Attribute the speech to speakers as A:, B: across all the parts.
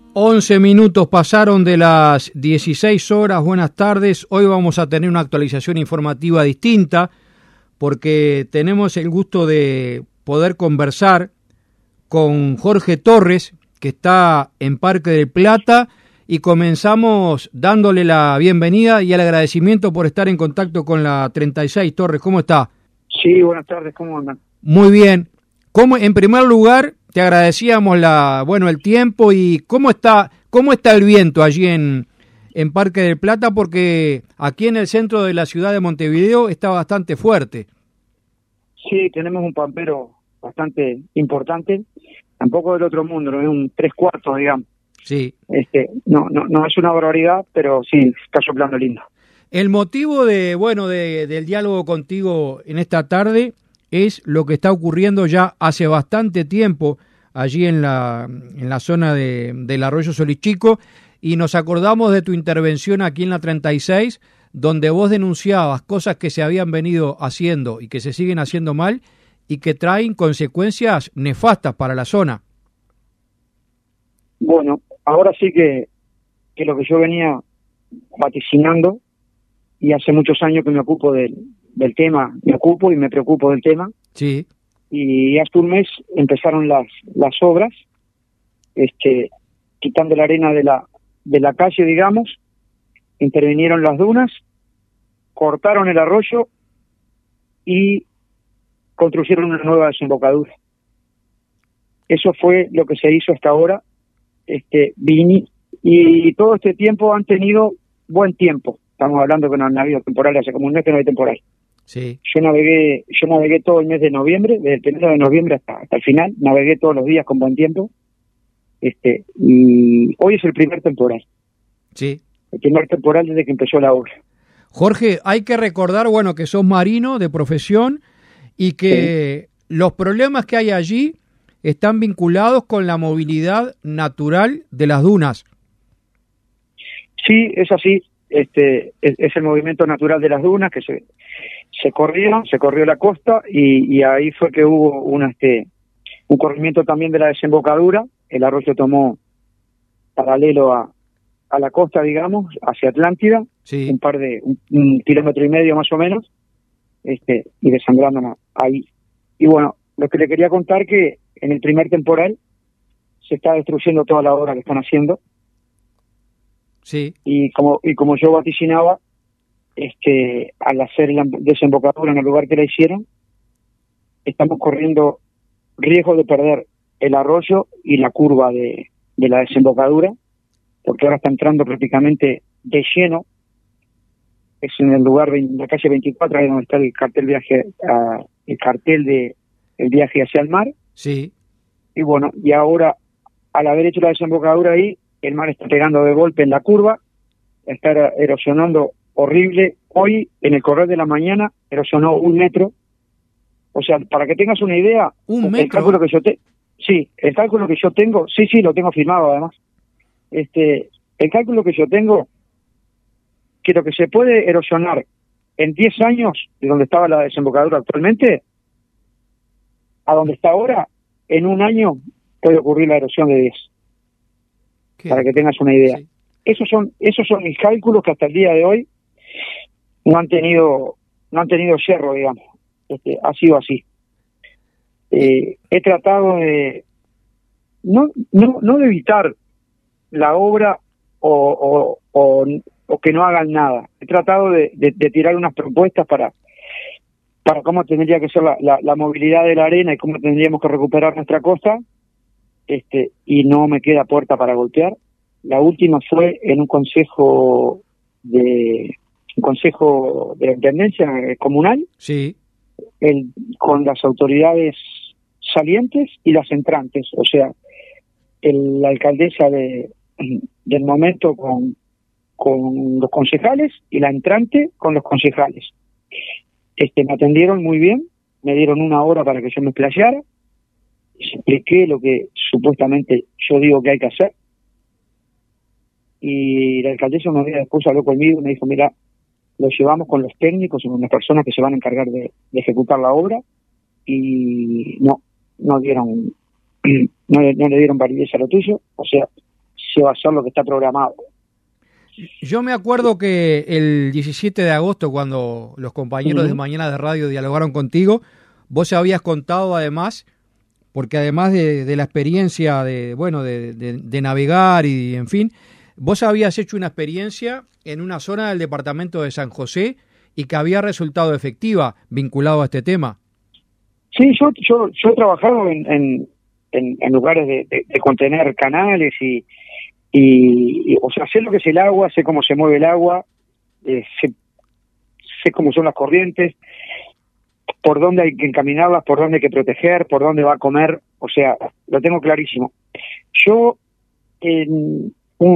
A: 11 minutos pasaron de las 16 horas. Buenas tardes. Hoy vamos a tener una actualización informativa distinta porque tenemos el gusto de poder conversar con Jorge Torres, que está en Parque del Plata, y comenzamos dándole la bienvenida y el agradecimiento por estar en contacto con la 36. Torres, ¿cómo está?
B: Sí, buenas tardes, ¿cómo andan?
A: Muy bien. En primer lugar, te agradecíamos el tiempo y cómo está el viento allí en Parque del Plata, porque aquí en el centro de la ciudad de Montevideo está bastante fuerte.
B: Sí, tenemos un pampero bastante importante, tampoco del otro mundo, no es un 3/4, digamos.
A: Sí.
B: No es una barbaridad, pero sí, está soplando lindo.
A: El motivo del diálogo contigo en esta tarde es lo que está ocurriendo ya hace bastante tiempo allí en la zona del Arroyo Solichico, y nos acordamos de tu intervención aquí en la 36, donde vos denunciabas cosas que se habían venido haciendo y que se siguen haciendo mal y que traen consecuencias nefastas para la zona.
B: Bueno, ahora sí que lo que yo venía vaticinando, y hace muchos años que me ocupo del tema, y me preocupo del tema.
A: Sí.
B: Y hace un mes empezaron las obras, quitando la arena de la calle, digamos, intervinieron las dunas, cortaron el arroyo y construyeron una nueva desembocadura. Eso fue lo que se hizo hasta ahora, y todo este tiempo han tenido buen tiempo. Estamos hablando que no han habido temporales, hace como un mes que no hay temporal.
A: Sí.
B: Yo navegué todo el mes de noviembre, desde el 1 de noviembre hasta el final, navegué todos los días con buen tiempo. Y hoy es el primer temporal.
A: Sí.
B: El primer temporal desde que empezó la obra.
A: Jorge, hay que recordar, que sos marino de profesión y que los problemas que hay allí están vinculados con la movilidad natural de las dunas.
B: Sí, es así. Es el movimiento natural de las dunas que se corrió la costa y ahí fue que hubo un corrimiento también de la desembocadura. El arroyo tomó paralelo a la costa, digamos, hacia Atlántida,
A: sí.
B: un kilómetro y medio más o menos, y desangrándonos ahí. Y bueno, lo que le quería contar que en el primer temporal se está destruyendo toda la obra que están haciendo.
A: Sí.
B: Y como yo vaticinaba, al hacer la desembocadura en el lugar que la hicieron, estamos corriendo riesgo de perder el arroyo y la curva de la desembocadura, porque ahora está entrando prácticamente de lleno. Es en el lugar de la calle 24, ahí donde está el cartel del viaje hacia el mar.
A: Sí.
B: Y bueno, y ahora, al haber hecho la desembocadura ahí, el mar está pegando de golpe en la curva, está erosionando horrible. Hoy, en el correr de la mañana, erosionó 1 metro. O sea, para que tengas una idea,
A: el
B: cálculo que yo el cálculo que yo tengo, sí, lo tengo firmado además. El cálculo que yo tengo, que lo que se puede erosionar en 10 años, de donde estaba la desembocadura actualmente, a donde está ahora, en 1 año puede ocurrir la erosión de 10. Para que tengas una idea. Sí. Esos son mis cálculos que hasta el día de hoy no han tenido yerro, digamos. Ha sido así. He tratado de no de evitar la obra o que no hagan nada. He tratado de tirar unas propuestas para cómo tendría que ser la movilidad de la arena y cómo tendríamos que recuperar nuestra costa. Y no me queda puerta para golpear. La última fue en un consejo de la intendencia comunal,
A: sí,
B: con las autoridades salientes y las entrantes, o sea, la alcaldesa del momento con los concejales y la entrante con los concejales. Me atendieron muy bien, me dieron 1 hora para que yo me explayara, expliqué lo que supuestamente yo digo que hay que hacer, y la alcaldesa unos días después habló conmigo y me dijo, mira, lo llevamos con los técnicos y con las personas que se van a encargar de ejecutar la obra, y no le dieron validez a lo tuyo. O sea, se va a hacer lo que está programado.
A: Yo me acuerdo que el 17 de agosto, cuando los compañeros de Mañana de Radio dialogaron contigo, vos habías contado además, porque además de la experiencia de navegar y en fin, vos habías hecho una experiencia en una zona del departamento de San José y que había resultado efectiva vinculado a este tema.
B: Sí, yo he trabajado en lugares de contener canales y o sea, sé lo que es el agua, sé cómo se mueve el agua, sé cómo son las corrientes, por dónde hay que encaminarlas, por dónde hay que proteger, por dónde va a comer, o sea, lo tengo clarísimo. Yo en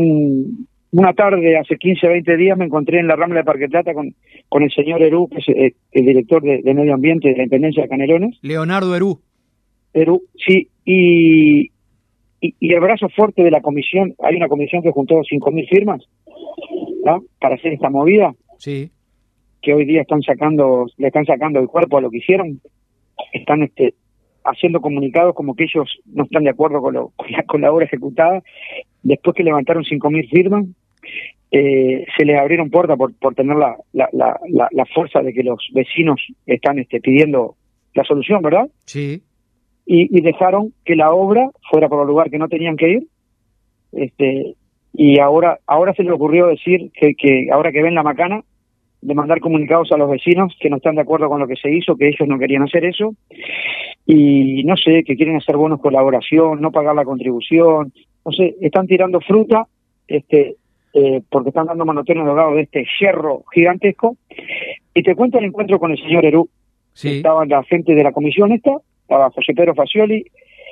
B: una tarde hace 15, 20 días me encontré en la Rambla de Parque Plata con el señor Herú, que es el director de Medio Ambiente de la Intendencia de Canelones.
A: Leonardo Herú.
B: Herú, sí, y el brazo fuerte de la comisión, hay una comisión que juntó 5.000 firmas, ¿no?, para hacer esta movida.
A: Sí.
B: Que hoy día le están sacando el cuerpo a lo que hicieron, están haciendo comunicados como que ellos no están de acuerdo con la obra ejecutada. Después que levantaron 5.000 firmas, se les abrieron puertas por tener la fuerza de que los vecinos están pidiendo la solución, ¿verdad?
A: Sí.
B: Y dejaron que la obra fuera por el lugar que no tenían que ir, y ahora se les ocurrió decir que ahora que ven la macana, de mandar comunicados a los vecinos que no están de acuerdo con lo que se hizo, que ellos no querían hacer eso, y no sé, que quieren hacer bonos colaboración, no pagar la contribución, no sé, están tirando fruta, porque están dando manoteros drogados de este hierro gigantesco. Y te cuento el encuentro con el señor Herú.
A: Sí.
B: Estaba la gente de la comisión estaba José Pedro Facioli,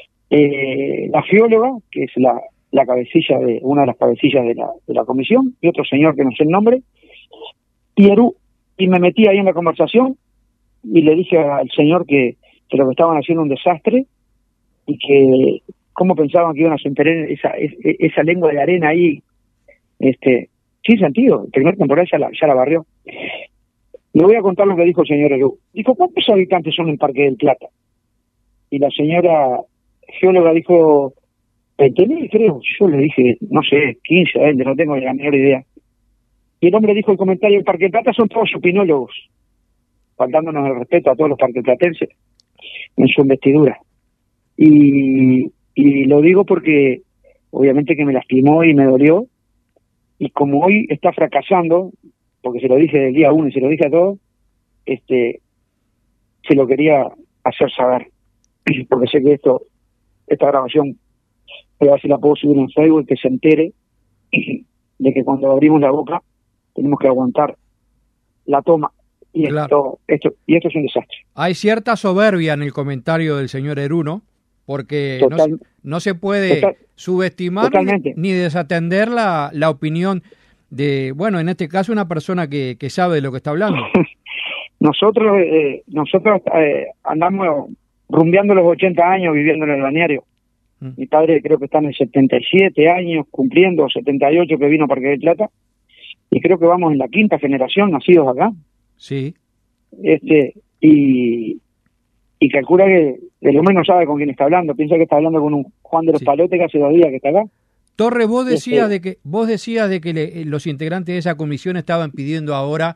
B: la geóloga, que es la cabecilla una de las cabecillas de la comisión, y otro señor que no sé el nombre, y Herú, y me metí ahí en la conversación y le dije al señor que lo que estaban haciendo un desastre y que cómo pensaban que iban a sostener esa lengua de arena ahí, sin sentido. El primer temporada ya la barrió. Le voy a contar lo que dijo el señor Herú. Dijo, ¿cuántos habitantes son en Parque del Plata? Y la señora geóloga dijo, 20.000, creo. Yo le dije, no sé, 15, 20, no tengo la menor idea. Y el hombre dijo el comentario, el Parque del Plata son todos opinólogos, faltándonos el respeto a todos los parqueplatenses en su investidura. Y lo digo porque obviamente que me lastimó y me dolió, y como hoy está fracasando, porque se lo dije del día 1 y se lo dije a todos, se lo quería hacer saber, porque sé que esta grabación, a ver si la puedo subir en Facebook, que se entere de que cuando abrimos la boca tenemos que aguantar la toma, y claro. esto es un desastre.
A: Hay cierta soberbia en el comentario del señor Herú, ¿no? Porque no se puede subestimar ni desatender la opinión de, bueno, en este caso una persona que sabe de lo que está hablando.
B: Nosotros andamos rumbeando los 80 años viviendo en el balneario. Mi padre creo que está en el 77 años, cumpliendo 78 que vino a Parque del Plata, y creo que vamos en la 5ª generación nacidos acá.
A: Sí.
B: Y calcula que el hombre no sabe con quién está hablando, piensa que está hablando con un Juan de los Palotes que hace 2 días que está acá.
A: Torre, vos decías de que los integrantes de esa comisión estaban pidiendo ahora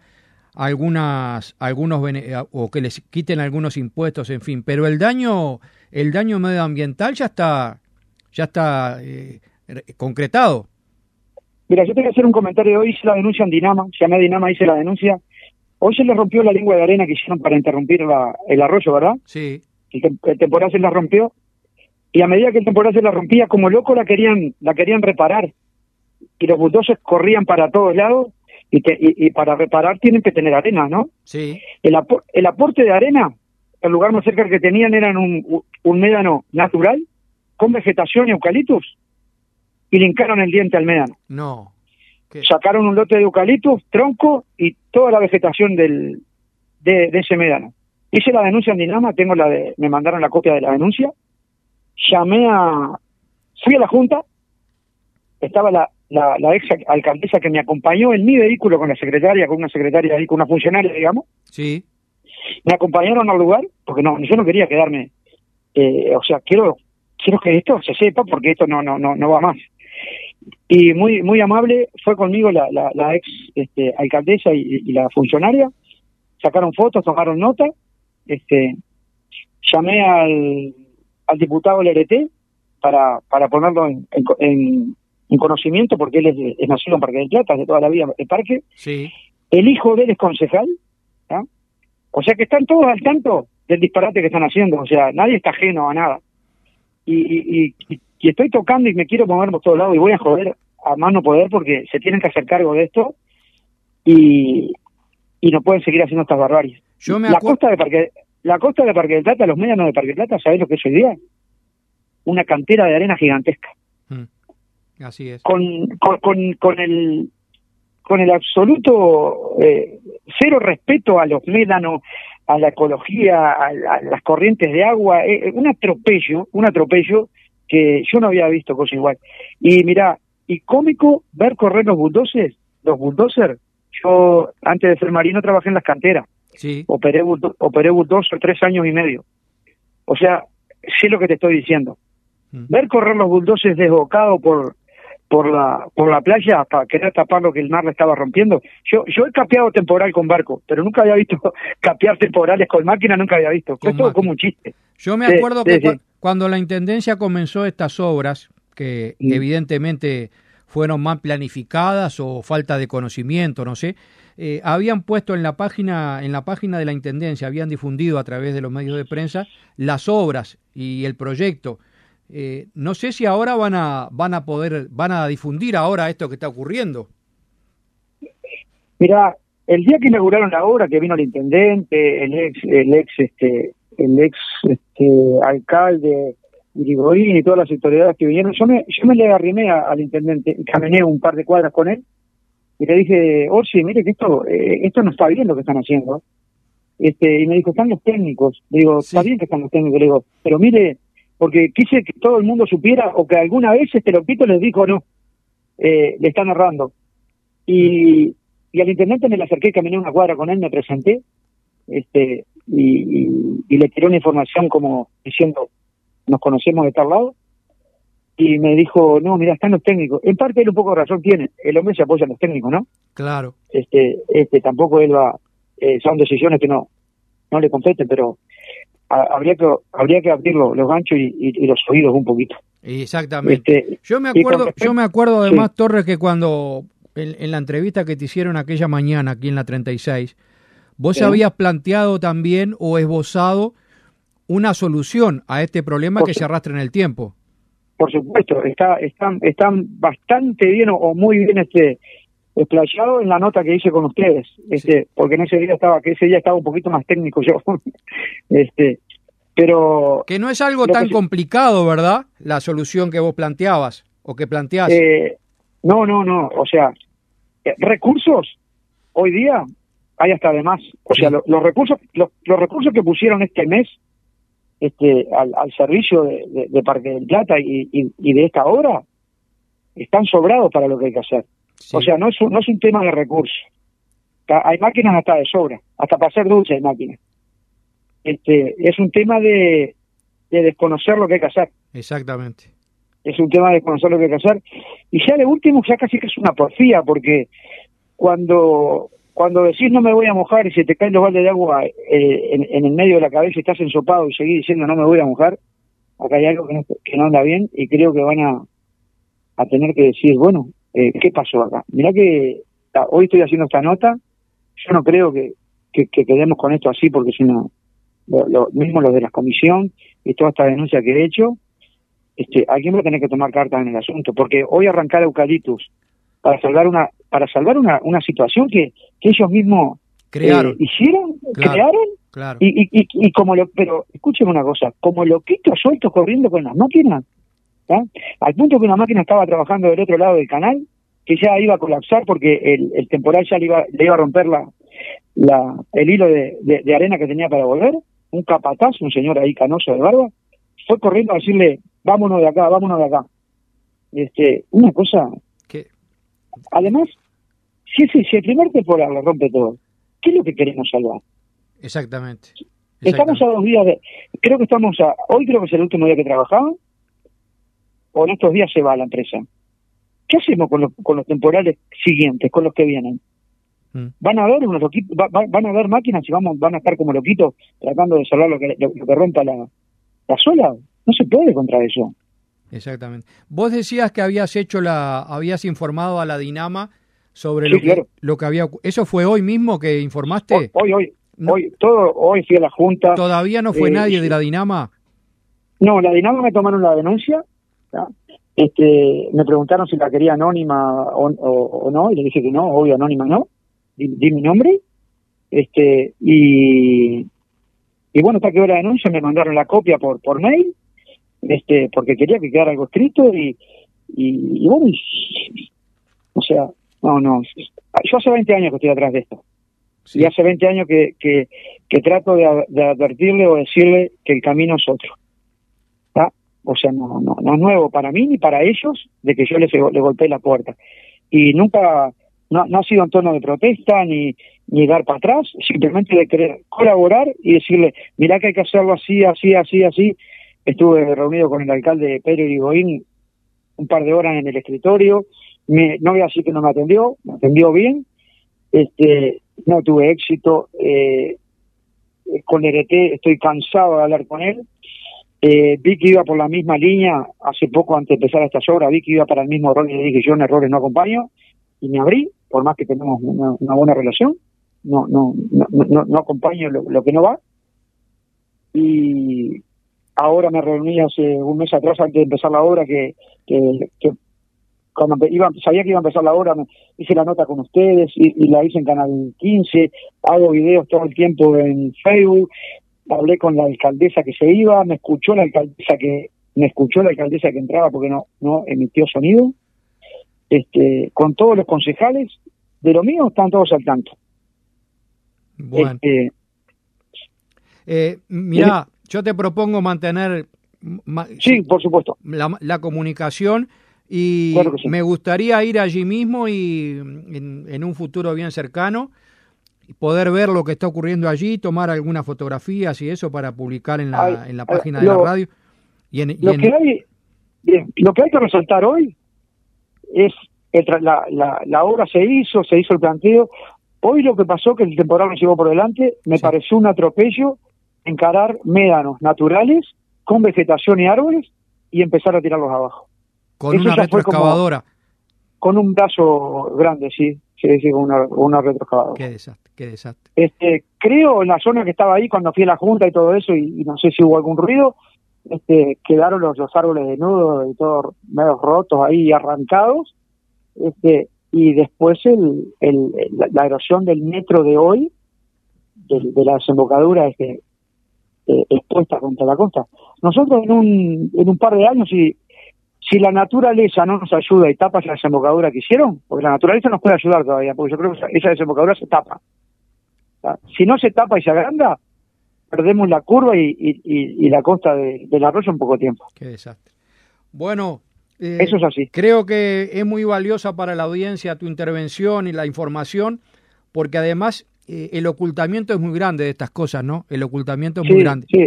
A: o que les quiten algunos impuestos, en fin, pero el daño medioambiental ya está concretado.
B: Mira, yo te voy a hacer un comentario. Hoy hice la denuncia en Dinama, llamé a Dinama, hice la denuncia. Hoy se le rompió la lengua de arena que hicieron para interrumpir el arroyo, ¿verdad?
A: Sí.
B: El temporal se la rompió, y a medida que el temporal se la rompía, como loco la querían reparar, y los bulldozers corrían para todos lados, y para reparar tienen que tener arena, ¿no?
A: Sí.
B: El aporte de arena, el lugar más cerca que tenían eran un médano natural, con vegetación y eucaliptus, y le hincaron el diente al médano.
A: No.
B: Sacaron un lote de eucaliptus, tronco y toda la vegetación de ese médano. Hice la denuncia en Dinama, me mandaron la copia de la denuncia, fui a la junta, estaba la ex alcaldesa que me acompañó en mi vehículo con una secretaria ahí, con una funcionaria, digamos.
A: Sí.
B: Me acompañaron al lugar, porque yo no quería quedarme, quiero que esto se sepa, porque esto no va más. y muy amable, fue conmigo la ex alcaldesa y la funcionaria, sacaron fotos, tomaron nota, llamé al diputado LRT para ponerlo en conocimiento, porque él es nacido en Parque del Plata, de toda la vida el parque.
A: Sí.
B: El hijo de él es concejal, ¿ah? O sea que están todos al tanto del disparate que están haciendo, o sea, nadie está ajeno a nada. Y estoy tocando y me quiero mover por todos lados y voy a joder a más no poder porque se tienen que hacer cargo de esto y no pueden seguir haciendo estas barbaries. La costa de Parque del Plata, los médanos de Parque del Plata, ¿sabés lo que es hoy día? Una cantera de arena gigantesca.
A: Así es.
B: Con el absoluto cero respeto a los médanos, a la ecología, a las corrientes de agua, un atropello que yo no había visto cosa igual. Y mirá, y cómico ver correr los bulldozers. Yo antes de ser marino trabajé en las canteras.
A: Sí.
B: Operé bulldozer 3 años y medio. O sea, sé lo que te estoy diciendo. Ver correr los bulldozers desbocados por la playa para querer tapar lo que el mar le estaba rompiendo. Yo he capeado temporal con barco, pero nunca había visto capear temporales con máquina, nunca había visto. Fue todo como un chiste.
A: Yo me acuerdo que cuando la Intendencia comenzó estas obras, que evidentemente fueron mal planificadas o falta de conocimiento, no sé, habían puesto en la página de la Intendencia, habían difundido a través de los medios de prensa las obras y el proyecto. No sé si ahora van a difundir ahora esto que está ocurriendo.
B: Mira, el día que inauguraron la obra, que vino el intendente, el ex alcalde Irigoyen y todas las autoridades que vinieron, yo me le arrimé al intendente y caminé un par de cuadras con él y le dije, Orsi, mire que esto no está bien lo que están haciendo. Y me dijo, están los técnicos. Le digo,
A: sí.
B: Está bien que están los técnicos. Le digo, pero mire, porque quise que todo el mundo supiera o que alguna vez loquito les dijo, no, le están errando. Y al intendente me le acerqué, caminé una cuadra con él, me presenté, y le tiré una información como diciendo, nos conocemos de tal lado, y me dijo, no, mira, están los técnicos. En parte él un poco de razón tiene, el hombre se apoya en los técnicos, ¿no?
A: Claro.
B: Tampoco él va, son decisiones que no le competen, pero habría que abrir los ganchos y los oídos un poquito.
A: Exactamente. Yo me acuerdo además, sí, Torres, que cuando en la entrevista que te hicieron aquella mañana aquí en la 36, vos habías planteado también o esbozado una solución a este problema que se arrastra en el tiempo.
B: Por supuesto, están bastante bien o muy bien explayado en la nota que hice con ustedes, sí, porque ese día estaba un poquito más técnico yo. Pero
A: que no es algo tan complicado, ¿verdad? La solución que vos planteabas o que planteás.
B: No, o sea, recursos hoy día hay hasta de más. O sea, los recursos que pusieron este mes al servicio de Parque del Plata y de esta obra están sobrados para lo que hay que hacer. Sí. O sea, no es un tema de recursos. Hay máquinas hasta de sobra, hasta para hacer dulce hay máquinas. Es un tema de desconocer lo que hay que hacer.
A: Exactamente.
B: Es un tema de desconocer lo que hay que hacer. Y ya de último, ya casi que es una porfía, porque cuando decís no me voy a mojar y se te caen los baldes de agua en el medio de la cabeza y estás ensopado y seguís diciendo no me voy a mojar, acá hay algo que no anda bien y creo que van a tener que decir, bueno, ¿qué pasó acá? Mirá que hoy estoy haciendo esta nota, yo no creo que quedemos con esto así, porque si no, mismo los de la comisión y toda esta denuncia que he hecho, alguien va a tener que tomar cartas en el asunto, porque hoy arrancar eucaliptus para salvar una situación que ellos mismos
A: crearon,
B: crearon, y pero escúcheme una cosa, como loquitos sueltos corriendo con las máquinas, ¿tá? Al punto que una máquina estaba trabajando del otro lado del canal, que ya iba a colapsar porque el temporal ya le iba a romper el hilo de arena que tenía para volver. Un capataz, un señor ahí canoso de barba, fue corriendo a decirle, vámonos de acá. Una cosa.
A: ¿Qué?
B: Además, si el primer temporal lo rompe todo, ¿qué es lo que queremos salvar?
A: Exactamente.
B: Estamos a 2 días hoy creo que es el último día que trabajaban, o en estos días se va la empresa. ¿qué hacemos con los temporales siguientes, con los que vienen? Van a haber unos loquitos, van a haber máquinas y van a estar como loquitos tratando de salvar lo que rompa la sola. No se puede contra eso.
A: Exactamente. Vos decías que habías informado a la Dinama sobre
B: claro.
A: lo que había. ¿Eso fue hoy mismo que informaste?
B: Hoy fui a la Junta.
A: ¿Todavía no fue nadie de la Dinama?
B: No, la Dinama me tomaron la denuncia. ¿Ya? Me preguntaron si la quería anónima o no, y le dije que no, obvio anónima no. Di mi nombre. Y bueno, hasta que hora la denuncia me mandaron la copia por mail, porque quería que quedara algo escrito y bueno, o sea, no, yo hace 20 años que estoy atrás de esto. Sí. Y hace 20 años que trato de advertirle o decirle que el camino es otro. ¿Tá? O sea, no es nuevo para mí ni para ellos de que yo le golpeé la puerta. Y nunca, no ha sido en tono de protesta ni dar para atrás, simplemente de querer colaborar y decirle, mirá que hay que hacerlo así. Estuve reunido con el alcalde Pedro Irigoyen un par de horas en el escritorio. No voy a decir que no me atendió bien. No tuve éxito. Con RT estoy cansado de hablar con él. Vi que iba por la misma línea hace poco antes de empezar estas obras, vi que iba para el mismo error y le dije yo en errores no acompaño y me abrí, por más que tenemos una buena relación, no acompaño lo que no va. Y ahora me reuní hace un mes atrás antes de empezar la obra que cuando sabía que iba a empezar la obra, hice la nota con ustedes y la hice en Canal 15, hago videos todo el tiempo en Facebook, hablé con la alcaldesa que se iba, me escuchó la alcaldesa que entraba porque no emitió sonido, con todos los concejales, de lo mío están todos al tanto.
A: Bueno. Mirá, yo te propongo mantener
B: sí, por supuesto,
A: la comunicación y
B: claro sí.
A: Me gustaría ir allí mismo y en un futuro bien cercano poder ver lo que está ocurriendo allí, tomar algunas fotografías y eso para publicar en la página de la radio. Lo
B: que hay que resaltar hoy es la obra se hizo el planteo. Hoy lo que pasó, que el temporal nos llevó por delante, me pareció un atropello encarar médanos naturales con vegetación y árboles y empezar a tirarlos abajo.
A: Con una retroexcavadora.
B: Con un brazo grande, sí, con una retroexcavadora.
A: Qué desastre.
B: Creo en la zona que estaba ahí cuando fui a la Junta y todo eso, y no sé si hubo algún ruido, quedaron los árboles desnudos y todos medio rotos ahí, arrancados, y después la erosión del metro de hoy, de la desembocadura, expuesta contra la costa. Nosotros en un par de años, si la naturaleza no nos ayuda y tapa esa desembocadura que hicieron, porque la naturaleza nos puede ayudar todavía, porque yo creo que esa desembocadura se tapa. Si no se tapa y se agranda, perdemos la curva y la costa del arroyo en poco tiempo.
A: Qué desastre. Bueno,
B: eso es así.
A: Creo que es muy valiosa para la audiencia tu intervención y la información, porque además el ocultamiento es muy grande de estas cosas, ¿no? El ocultamiento es muy grande.
B: Sí.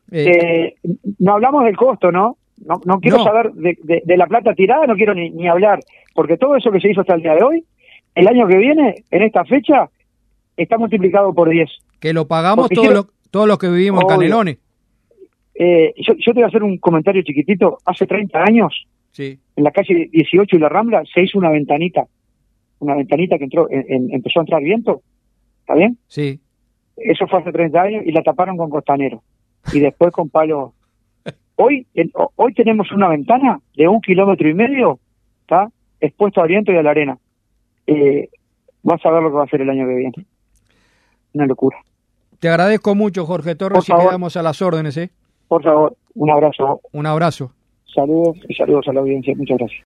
B: No hablamos del costo, ¿no? No quiero saber de la plata tirada, no quiero ni hablar, porque todo eso que se hizo hasta el día de hoy, el año que viene, en esta fecha, está multiplicado por 10.
A: Que lo pagamos todos los que vivimos en Canelones.
B: Yo te voy a hacer un comentario chiquitito. Hace 30 años, en la calle 18 y la Rambla, se hizo una ventanita que empezó a entrar viento, ¿está bien?
A: Sí.
B: Eso fue hace 30 años y la taparon con costanero y después con palos. Hoy tenemos una ventana de 1,5 kilómetros, ¿está? Expuesto al viento y a la arena. Vas a ver lo que va a hacer el año que viene. Una locura.
A: Te agradezco mucho, Jorge Torres, y quedamos a las órdenes,
B: Por favor, un abrazo.
A: Un abrazo.
B: Saludos y saludos a la audiencia. Muchas gracias.